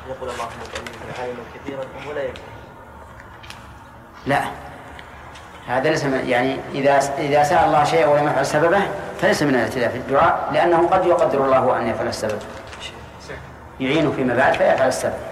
يقول اللهم إني عالم كثيرا ولا يكفي. لا، هذا ليس يعني إذا سأل الله شيئا ولم يفعل سببه فليس من الاعتداء في الدعاء، لأنه قد يقدر الله أن يفعل السبب، يعينه فيما بعد فيفعل السبب.